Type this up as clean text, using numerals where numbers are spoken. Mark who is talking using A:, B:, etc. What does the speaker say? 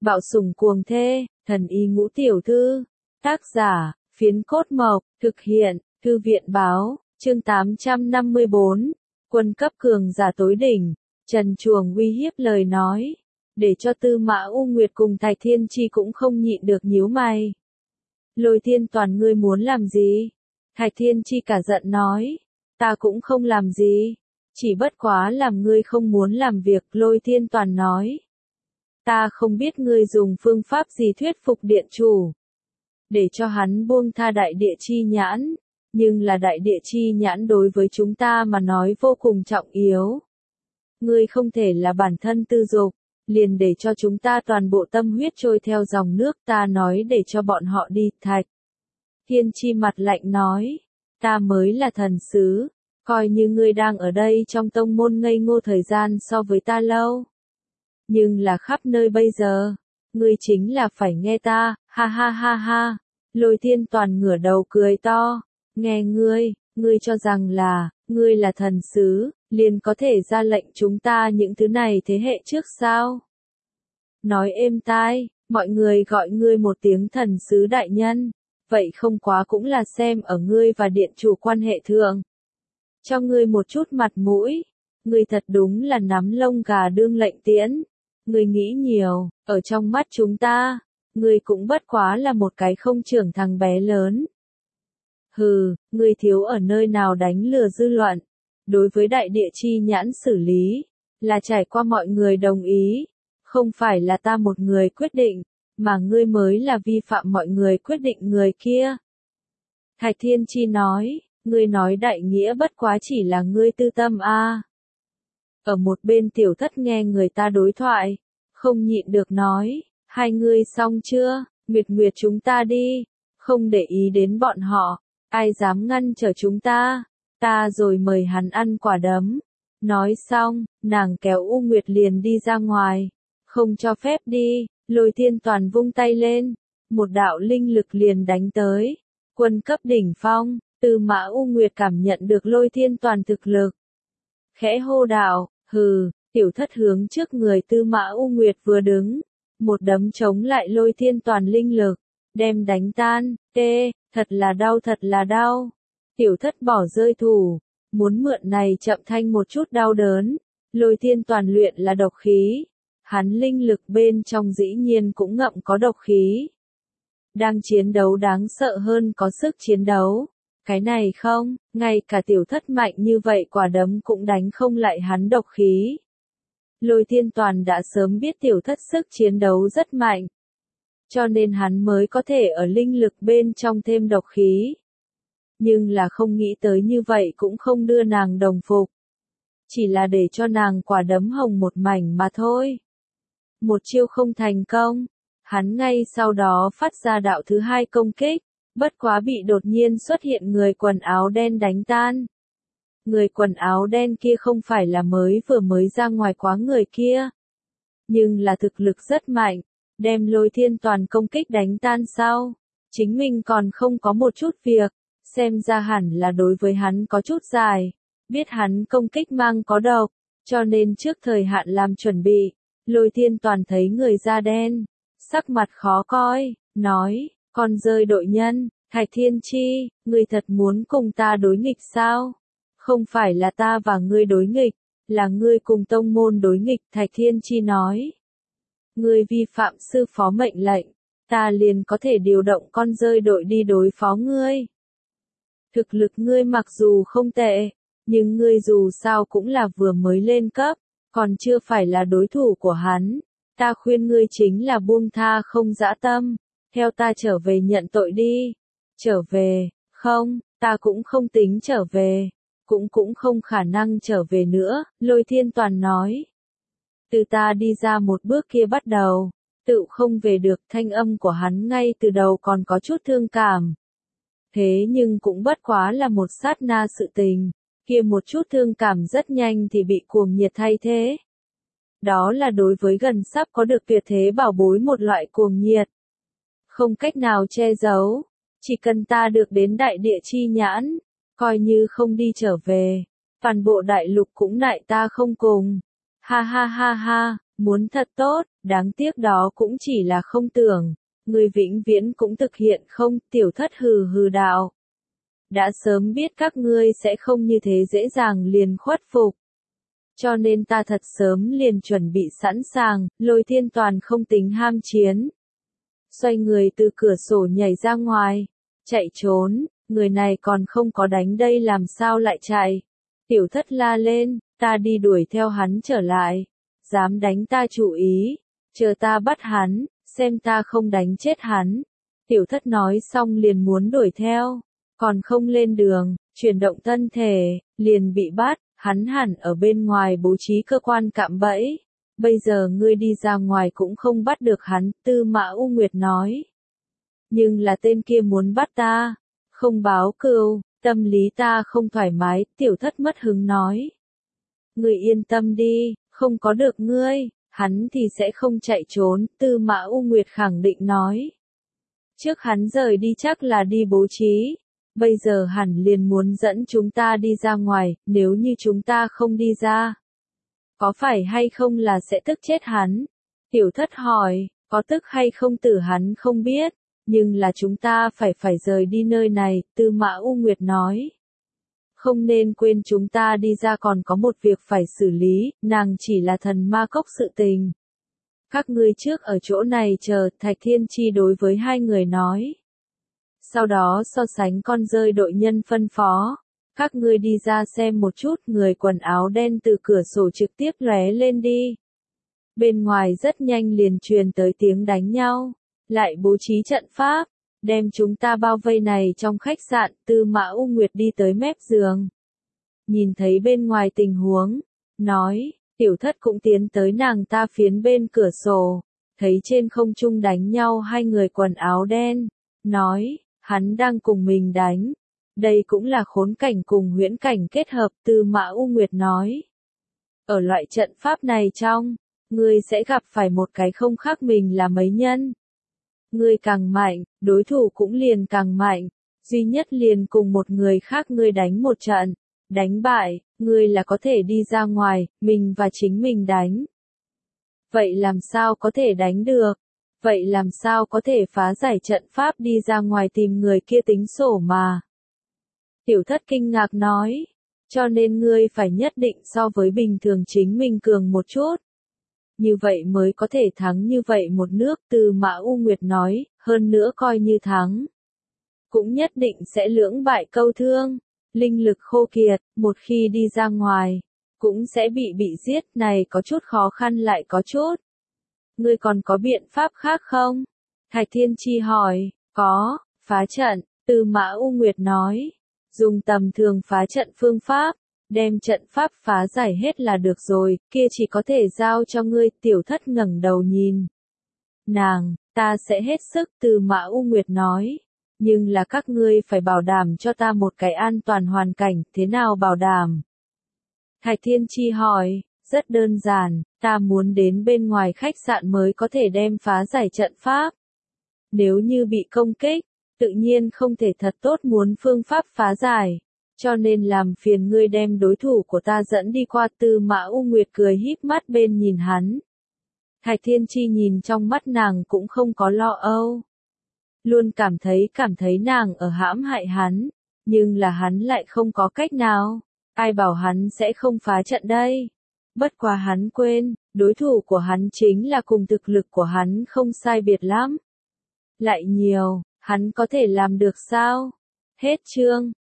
A: Bạo sủng cuồng thê, thần y ngũ tiểu thư. Tác giả, Phiến Cốt Mộc, thực hiện, Thư viện báo, chương 854, quân cấp cường giả tối đỉnh, Trần Chuồng uy hiếp lời nói, để cho Tư Mã U Nguyệt cùng Thạch Thiên Chi cũng không nhịn được nhíu mày. Lôi Thiên Toàn ngươi muốn làm gì? Thạch Thiên Chi cả giận nói, ta cũng không làm gì, chỉ bất quá làm ngươi không muốn làm việc. Lôi Thiên Toàn nói, ta không biết ngươi dùng phương pháp gì thuyết phục điện chủ, để cho hắn buông tha đại địa chi nhãn, nhưng là đại địa chi nhãn đối với chúng ta mà nói vô cùng trọng yếu. Ngươi không thể là bản thân tư dục, liền để cho chúng ta toàn bộ tâm huyết trôi theo dòng nước. Ta nói để cho bọn họ đi. Thạch Thiên Chi mặt lạnh nói, ta mới là thần sứ, coi như ngươi đang ở đây trong tông môn ngây ngô thời gian so với ta lâu. Nhưng là khắp nơi bây giờ, ngươi chính là phải nghe ta, ha ha ha ha. Lôi Thiên Toàn ngửa đầu cười to, nghe ngươi cho rằng là, ngươi là thần sứ, liền có thể ra lệnh chúng ta những thứ này thế hệ trước sao? Nói êm tai, mọi người gọi ngươi một tiếng thần sứ đại nhân, vậy không quá cũng là xem ở ngươi và điện chủ quan hệ thượng. Cho ngươi một chút mặt mũi, ngươi thật đúng là nắm lông gà đương lệnh tiễn. Ngươi nghĩ nhiều, ở trong mắt chúng ta, ngươi cũng bất quá là một cái không trưởng thằng bé lớn. Hừ, ngươi thiếu ở nơi nào đánh lừa dư luận. Đối với đại địa chi nhãn xử lý, là trải qua mọi người đồng ý, không phải là ta một người quyết định, mà ngươi mới là vi phạm mọi người quyết định người kia. Thạch Thiên Chi nói, ngươi nói đại nghĩa bất quá chỉ là ngươi tư tâm a. Ở một bên Tiểu Thất nghe người ta đối thoại, không nhịn được nói, hai ngươi xong chưa? Nguyệt Nguyệt chúng ta đi, không để ý đến bọn họ, ai dám ngăn trở chúng ta, ta rồi mời hắn ăn quả đấm. Nói xong, nàng kéo U Nguyệt liền đi ra ngoài, không cho phép đi. Lôi Thiên Toàn vung tay lên, một đạo linh lực liền đánh tới, quân cấp đỉnh phong. Tư Mã U Nguyệt cảm nhận được Lôi Thiên Toàn thực lực, khẽ hô đạo, hừ. Tiểu Thất hướng trước người Tư Mã U Nguyệt vừa đứng, một đấm chống lại Lôi Thiên Toàn linh lực, đem đánh tan. Thật là đau. Tiểu Thất bỏ rơi thủ, muốn mượn này chậm thanh một chút đau đớn. Lôi Thiên Toàn luyện là độc khí, hắn linh lực bên trong dĩ nhiên cũng ngậm có độc khí. Đang chiến đấu đáng sợ hơn có sức chiến đấu. Cái này không, ngay cả Tiểu Thất mạnh như vậy quả đấm cũng đánh không lại hắn độc khí. Lôi Thiên Toàn đã sớm biết Tiểu Thất sức chiến đấu rất mạnh, cho nên hắn mới có thể ở linh lực bên trong thêm độc khí. Nhưng là không nghĩ tới như vậy cũng không đưa nàng đồng phục, chỉ là để cho nàng quả đấm hồng một mảnh mà thôi. Một chiêu không thành công, hắn ngay sau đó phát ra đạo thứ hai công kích, bất quá bị đột nhiên xuất hiện người quần áo đen đánh tan. Người quần áo đen kia không phải là vừa mới ra ngoài quá người kia, nhưng là thực lực rất mạnh, đem Lôi Thiên Toàn công kích đánh tan sau, chính mình còn không có một chút việc, xem ra hẳn là đối với hắn có chút dài, biết hắn công kích mang có độc, cho nên trước thời hạn làm chuẩn bị. Lôi Thiên Toàn thấy người da đen, sắc mặt khó coi, nói, con rơi đội nhân, Thạch Thiên Chi, ngươi thật muốn cùng ta đối nghịch sao? Không phải là ta và ngươi đối nghịch, là ngươi cùng tông môn đối nghịch. Thạch Thiên Chi nói, ngươi vi phạm sư phó mệnh lệnh, ta liền có thể điều động con rơi đội đi đối phó ngươi. Thực lực ngươi mặc dù không tệ, nhưng ngươi dù sao cũng là vừa mới lên cấp, còn chưa phải là đối thủ của hắn. Ta khuyên ngươi chính là buông tha không dã tâm, theo ta trở về nhận tội đi. Trở về, không, ta cũng không tính trở về, cũng không khả năng trở về nữa. Lôi Thiên Toàn nói, từ ta đi ra một bước kia bắt đầu, tự không về được. Thanh âm của hắn ngay từ đầu còn có chút thương cảm, thế nhưng cũng bất quá là một sát na sự tình, kia một chút thương cảm rất nhanh thì bị cuồng nhiệt thay thế. Đó là đối với gần sắp có được tuyệt thế bảo bối một loại cuồng nhiệt, không cách nào che giấu. Chỉ cần ta được đến đại địa chi nhãn, coi như không đi trở về, toàn bộ đại lục cũng nại ta không cùng. Ha ha ha ha, muốn thật tốt, Đáng tiếc đó cũng chỉ là không tưởng, ngươi vĩnh viễn cũng thực hiện không, tiểu thất hừ hừ đạo. Đã sớm biết các ngươi sẽ không như thế dễ dàng liền khuất phục. Cho nên ta thật sớm liền chuẩn bị sẵn sàng, Lôi Thiên toàn không tính ham chiến. Xoay người từ cửa sổ nhảy ra ngoài, chạy trốn, người này còn không có đánh đây làm sao lại chạy. Tiểu thất la lên, ta đi đuổi theo hắn trở lại. Dám đánh ta chú ý, chờ ta bắt hắn, xem ta không đánh chết hắn. Tiểu thất nói xong liền muốn đuổi theo, còn không lên đường, chuyển động thân thể, liền bị bắt, hắn hẳn ở bên ngoài bố trí cơ quan cạm bẫy. Bây giờ ngươi đi ra ngoài cũng không bắt được hắn, Tư Mã U Nguyệt nói. Nhưng là tên kia muốn bắt ta, không báo cừu, tâm lý ta không thoải mái, tiểu thất mất hứng nói. Ngươi yên tâm đi, không có được ngươi, hắn thì sẽ không chạy trốn, Tư Mã U Nguyệt khẳng định nói. Trước hắn rời đi chắc là đi bố trí, bây giờ hẳn liền muốn dẫn chúng ta đi ra ngoài, nếu như chúng ta không đi ra. Có phải hay không là sẽ tức chết hắn? Tiểu thất hỏi, có tức hay không tử hắn không biết, nhưng là chúng ta phải rời đi nơi này, Tư Mã U Nguyệt nói. Không nên quên chúng ta đi ra còn có một việc phải xử lý, nàng chỉ là thần ma cốc sự tình. Các ngươi trước ở chỗ này chờ, Thạch Thiên Chi đối với hai người nói. Sau đó so sánh con rơi đội nhân phân phó. Các ngươi đi ra xem một chút, người quần áo đen từ cửa sổ trực tiếp lóe lên đi. Bên ngoài rất nhanh liền truyền tới tiếng đánh nhau, lại bố trí trận pháp, đem chúng ta bao vây này trong khách sạn, Tư Mã U Nguyệt đi tới mép giường. Nhìn thấy bên ngoài tình huống, nói, tiểu thất cũng tiến tới nàng ta phiến bên cửa sổ, thấy trên không trung đánh nhau hai người quần áo đen, nói, hắn đang cùng mình đánh. Đây cũng là khốn cảnh cùng huyễn cảnh kết hợp, Tư Mã U Nguyệt nói. Ở loại trận pháp này trong, ngươi sẽ gặp phải một cái không khác mình là mấy nhân. Ngươi càng mạnh, đối thủ cũng liền càng mạnh, duy nhất liền cùng một người khác ngươi đánh một trận, đánh bại, ngươi là có thể đi ra ngoài, mình và chính mình đánh. Vậy làm sao có thể đánh được? Vậy làm sao có thể phá giải trận pháp đi ra ngoài tìm người kia tính sổ mà? Tiểu thất kinh ngạc nói, cho nên ngươi phải nhất định so với bình thường chính mình cường một chút. Như vậy mới có thể thắng như vậy một nước, Tư Mã U Nguyệt nói, hơn nữa coi như thắng. Cũng nhất định sẽ lưỡng bại câu thương, linh lực khô kiệt, một khi đi ra ngoài, cũng sẽ bị giết, này có chút khó khăn lại có chút. Ngươi còn có biện pháp khác không? Thạch Thiên Chi hỏi, có, phá trận, Tư Mã U Nguyệt nói. Dùng tầm thường phá trận phương pháp, đem trận pháp phá giải hết là được rồi, kia chỉ có thể giao cho ngươi, tiểu thất ngẩng đầu nhìn. Nàng, ta sẽ hết sức, Tư Mã U Nguyệt nói, nhưng là các ngươi phải bảo đảm cho ta một cái an toàn hoàn cảnh, thế nào bảo đảm? Thạch Thiên Chi hỏi, rất đơn giản, ta muốn đến bên ngoài khách sạn mới có thể đem phá giải trận pháp. Nếu như bị công kích, tự nhiên không thể thật tốt muốn phương pháp phá giải, cho nên làm phiền ngươi đem đối thủ của ta dẫn đi qua. Tư Mã U Nguyệt cười híp mắt bên nhìn hắn. Thạch Thiên Chi nhìn trong mắt nàng cũng không có lo âu. Luôn cảm thấy nàng ở hãm hại hắn, nhưng là hắn lại không có cách nào, ai bảo hắn sẽ không phá trận đây. Bất quá hắn quên, đối thủ của hắn chính là cùng thực lực của hắn không sai biệt lắm. Lại nhiều. Hắn có thể làm được sao? Hết chương.